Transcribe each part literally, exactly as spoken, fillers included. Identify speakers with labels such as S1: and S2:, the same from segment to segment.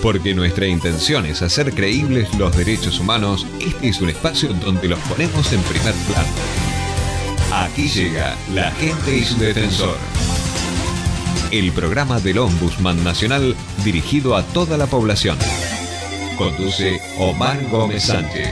S1: Porque nuestra intención es hacer creíbles los derechos humanos, este es un espacio donde los ponemos en primer plano. Aquí llega La Gente y su Defensor. El programa del Ombudsman Nacional dirigido a toda la población. Conduce Omar Gómez Sánchez.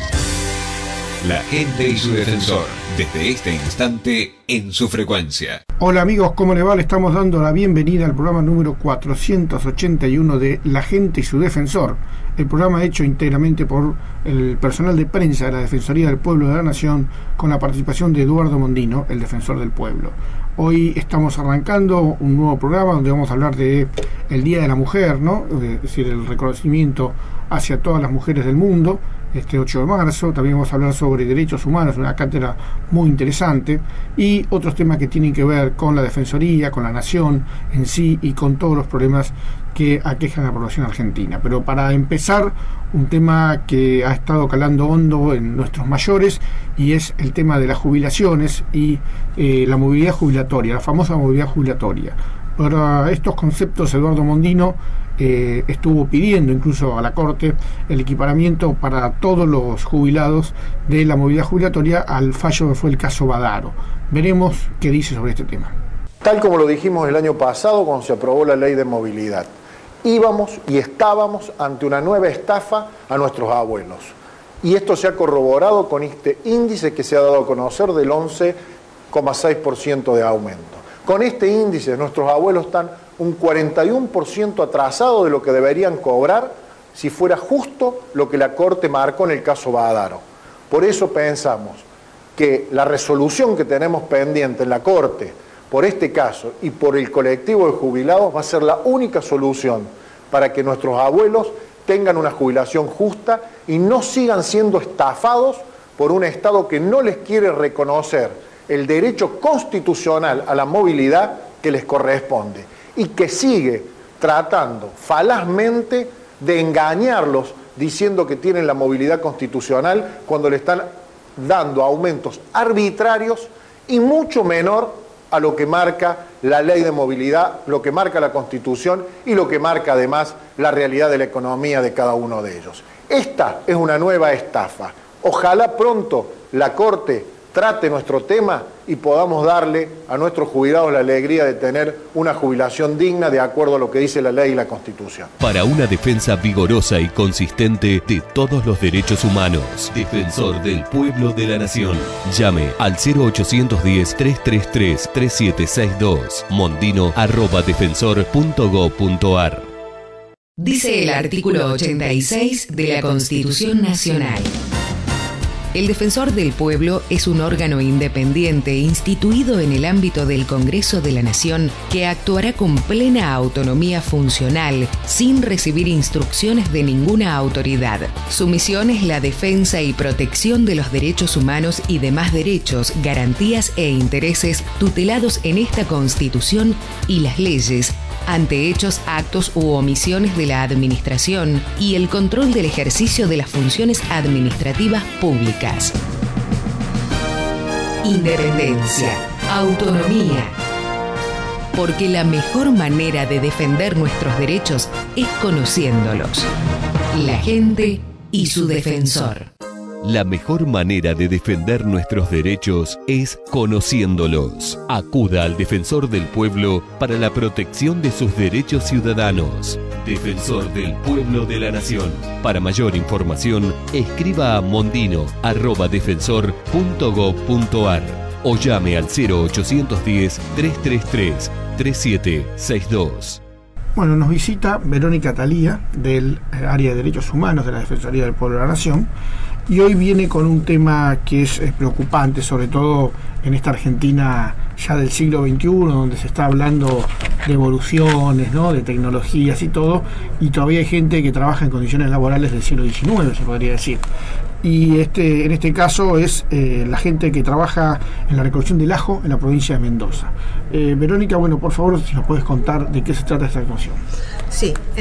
S1: La Gente y su Defensor, desde este instante en su frecuencia.
S2: Hola amigos, ¿cómo le va? Le estamos dando la bienvenida al programa número cuatrocientos ochenta y uno de La Gente y su Defensor. El programa hecho íntegramente por el personal de prensa de la Defensoría del Pueblo de la Nación, con la participación de Eduardo Mondino, el defensor del pueblo. Hoy estamos arrancando un nuevo programa donde vamos a hablar de el Día de la Mujer, ¿no? Es decir, el reconocimiento hacia todas las mujeres del mundo, este ocho de marzo. También vamos a hablar sobre derechos humanos, una cátedra muy interesante, y otros temas que tienen que ver con la Defensoría, con la Nación en sí y con todos los problemas que aquejan a la población argentina. Pero para empezar, un tema que ha estado calando hondo en nuestros mayores, y es el tema de las jubilaciones y eh, la movilidad jubilatoria, la famosa movilidad jubilatoria. Para estos conceptos, Eduardo Mondino eh, estuvo pidiendo incluso a la Corte el equiparamiento para todos los jubilados de la movilidad jubilatoria al fallo que fue el caso Badaro. Veremos qué dice sobre este tema.
S3: Tal como lo dijimos el año pasado cuando se aprobó la ley de movilidad, íbamos y estábamos ante una nueva estafa a nuestros abuelos. Y esto se ha corroborado con este índice que se ha dado a conocer del once coma seis por ciento de aumento. Con este índice nuestros abuelos están un cuarenta y uno por ciento atrasados de lo que deberían cobrar si fuera justo lo que la Corte marcó en el caso Badaro. Por eso pensamos que la resolución que tenemos pendiente en la Corte por este caso y por el colectivo de jubilados va a ser la única solución para que nuestros abuelos tengan una jubilación justa y no sigan siendo estafados por un Estado que no les quiere reconocer el derecho constitucional a la movilidad que les corresponde y que sigue tratando falazmente de engañarlos diciendo que tienen la movilidad constitucional cuando le están dando aumentos arbitrarios y mucho menor a lo que marca la ley de movilidad, lo que marca la Constitución y lo que marca además la realidad de la economía de cada uno de ellos. Esta es una nueva estafa. Ojalá pronto la Corte trate nuestro tema y podamos darle a nuestros jubilados la alegría de tener una jubilación digna de acuerdo a lo que dice la ley y la Constitución.
S4: Para una defensa vigorosa y consistente de todos los derechos humanos, Defensor del Pueblo de la Nación, llame al cero ochocientos diez, trescientos treinta y tres, treinta y siete sesenta y dos, mondino arroba defensor punto gob punto ar.
S5: Dice el artículo ochenta y seis de la Constitución Nacional: el Defensor del Pueblo es un órgano independiente instituido en el ámbito del Congreso de la Nación que actuará con plena autonomía funcional sin recibir instrucciones de ninguna autoridad. Su misión es la defensa y protección de los derechos humanos y demás derechos, garantías e intereses tutelados en esta Constitución y las leyes ante hechos, actos u omisiones de la administración y el control del ejercicio de las funciones administrativas públicas. Independencia, autonomía. Porque la mejor manera de defender nuestros derechos es conociéndolos. La gente y su defensor.
S4: La mejor manera de defender nuestros derechos es conociéndolos. Acuda al Defensor del Pueblo para la protección de sus derechos ciudadanos. Defensor del Pueblo de la Nación. Para mayor información, escriba a mondino arroba defensor punto gob punto ar o llame al cero ochocientos diez, trescientos treinta y tres, treinta y siete sesenta y dos.
S2: Bueno, nos visita Verónica Talía del área de Derechos Humanos de la Defensoría del Pueblo de la Nación, y hoy viene con un tema que es, es preocupante, sobre todo en esta Argentina ya del siglo veintiuno, donde se está hablando de evoluciones, ¿no?, de tecnologías y todo, y todavía hay gente que trabaja en condiciones laborales del siglo diecinueve, se podría decir. Y este, en este caso es eh, la gente que trabaja en la recolección del ajo en la provincia de Mendoza. Eh, Verónica, bueno, por favor, si nos puedes contar de qué se trata esta actuación.
S6: Sí, el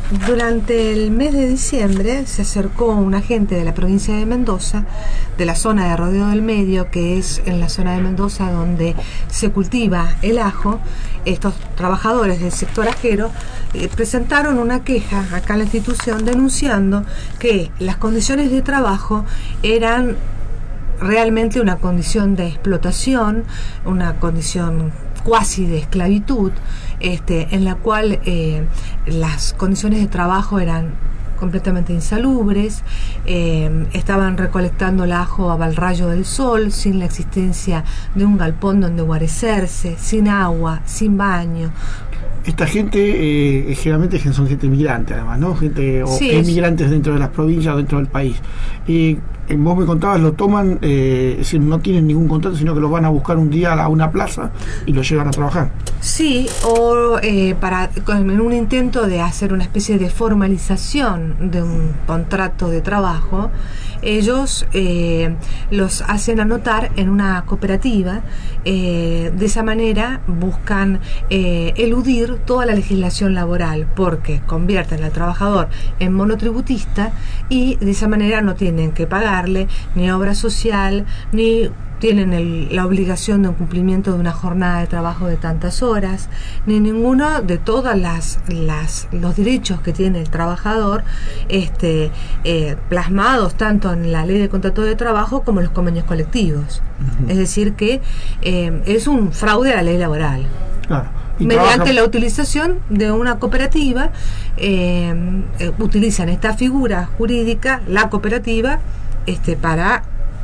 S6: durante el mes de diciembre se acercó un agente de la provincia de Mendoza, de la zona de Rodeo del Medio, que es en la zona de Mendoza donde se cultiva el ajo. Estos trabajadores del sector ajero eh, presentaron una queja acá en la institución denunciando que las condiciones de trabajo eran realmente una condición de explotación, una condición cuasi de esclavitud, este, en la cual eh, las condiciones de trabajo eran completamente insalubres, eh, estaban recolectando el ajo a rayo del sol, sin la existencia de un galpón donde guarecerse, sin agua, sin baño.
S2: Esta gente eh, generalmente son gente migrante, además, ¿no? Gente o
S6: Sí,
S2: emigrantes dentro de las provincias o dentro del país. Y eh, vos me contabas, lo toman, eh, es decir, no tienen ningún contrato, sino que los van a buscar un día a una plaza y los llevan a trabajar.
S6: Sí, o eh, para en un intento de hacer una especie de formalización de un contrato de trabajo, ellos eh, los hacen anotar en una cooperativa. Eh, de esa manera buscan eh, eludir toda la legislación laboral, porque convierten al trabajador en monotributista y de esa manera no tienen que pagarle ni obra social, ni tienen el, la obligación de un cumplimiento de una jornada de trabajo de tantas horas, ni ninguno de todas las, las los derechos que tiene el trabajador, este, eh, plasmados tanto en la ley de contrato de trabajo como en los convenios colectivos. Uh-huh. Es decir que eh, es un fraude a la ley laboral.
S2: Claro.
S6: Mediante
S2: trabajan...
S6: la utilización de una cooperativa, eh, eh, utilizan esta figura jurídica, la cooperativa, este, para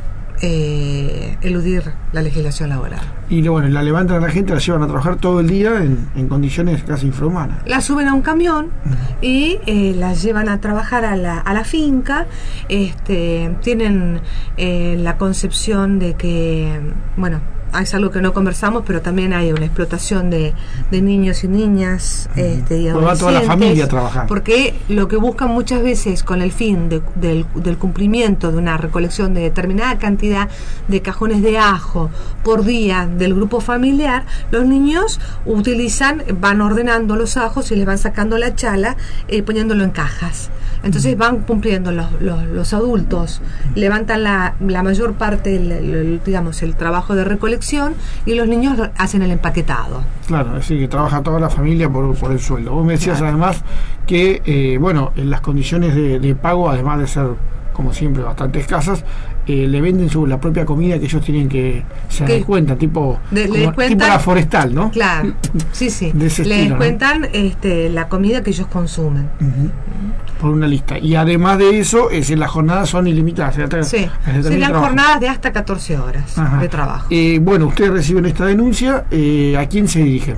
S6: Eh, eludir la legislación laboral.
S2: Y bueno, la levantan a la gente, la llevan a trabajar todo el día en, en condiciones casi infrahumanas.
S6: La suben a un camión uh-huh. y eh, la llevan a trabajar a la, a la finca. Este, tienen eh, la concepción de que, bueno, es algo que no conversamos, pero también hay una explotación de, de niños y niñas, uh-huh. este, y adolescentes.
S2: Va toda la familia a trabajar.
S6: Porque lo que buscan muchas veces con el fin de, del, del cumplimiento de una recolección de determinada cantidad de cajones de ajo por día del grupo familiar, los niños utilizan, van ordenando los ajos y les van sacando la chala, eh, poniéndolo en cajas. Entonces van cumpliendo los, los, los adultos, levantan la, la mayor parte, el, el, digamos, el trabajo de recolección, y los niños hacen el empaquetado.
S2: Claro, es decir, que trabaja toda la familia por, por el sueldo. Vos me decías, claro, además que, eh, bueno, en las condiciones de, de pago, además de ser, como siempre, bastante escasas, eh, le venden su, la propia comida que ellos tienen que se descuentan, tipo,
S6: de,
S2: como,
S6: descuentan,
S2: tipo la forestal, ¿no?
S6: Claro, sí, sí.
S2: De ese
S6: le
S2: estilo,
S6: descuentan,
S2: ¿no?
S6: este, la comida que ellos consumen.
S2: Uh-huh. Por una lista. Y además de eso, es, las jornadas son ilimitadas.
S6: Sí, serían jornadas de hasta catorce horas. Ajá. De trabajo.
S2: Eh, bueno, ustedes reciben esta denuncia. Eh, ¿A quién se dirigen?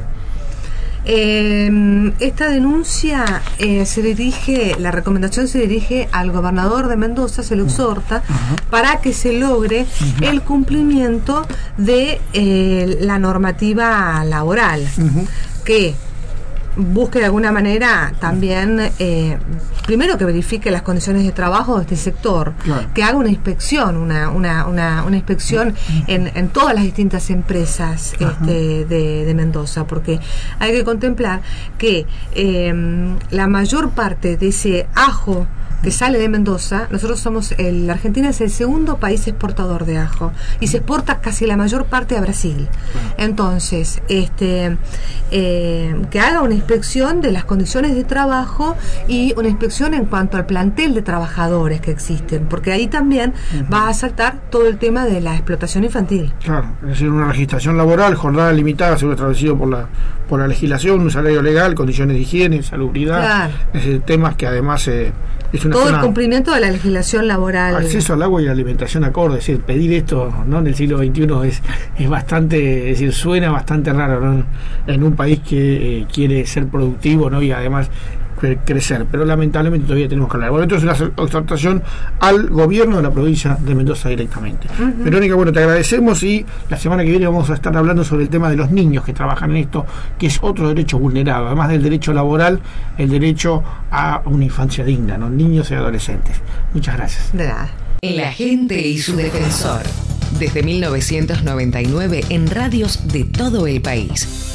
S6: Eh, esta denuncia eh, se dirige, la recomendación se dirige al gobernador de Mendoza, se le exhorta uh-huh. para que se logre uh-huh. el cumplimiento de eh, la normativa laboral, uh-huh. que busque de alguna manera también, eh, primero que verifique las condiciones de trabajo de este sector, claro, que haga una inspección, una una una, una inspección en, en todas las distintas empresas este, de, de Mendoza, porque hay que contemplar que eh, la mayor parte de ese ajo que sale de Mendoza, nosotros somos, el, la Argentina es el segundo país exportador de ajo y se exporta casi la mayor parte a Brasil. Entonces, este eh, que haga una inspección de las condiciones de trabajo y una inspección en cuanto al plantel de trabajadores que existen, porque ahí también uh-huh. va a saltar todo el tema de la explotación infantil.
S2: Claro, es decir, una registración laboral, jornada limitada, según establecido por la por la legislación, un salario legal, condiciones de higiene, salubridad, claro, es decir, temas que además eh, es una
S6: todo
S2: zona,
S6: el cumplimiento de la legislación laboral,
S2: acceso al agua y la alimentación acorde. Es decir, pedir esto, ¿no?, en el siglo veintiuno es es bastante, es decir, suena bastante raro, ¿no?, en un país que eh, quiere ser productivo, ¿no?, y además crecer, pero lamentablemente todavía tenemos que hablar. Bueno, esto es una exhortación al gobierno de la provincia de Mendoza directamente. Uh-huh. Verónica, bueno, te agradecemos, y la semana que viene vamos a estar hablando sobre el tema de los niños que trabajan en esto, que es otro derecho vulnerado, además del derecho laboral, el derecho a una infancia digna, ¿no?, niños y adolescentes. Muchas gracias.
S6: De nada.
S5: La gente y su defensor. Desde mil novecientos noventa y nueve en radios de todo el país.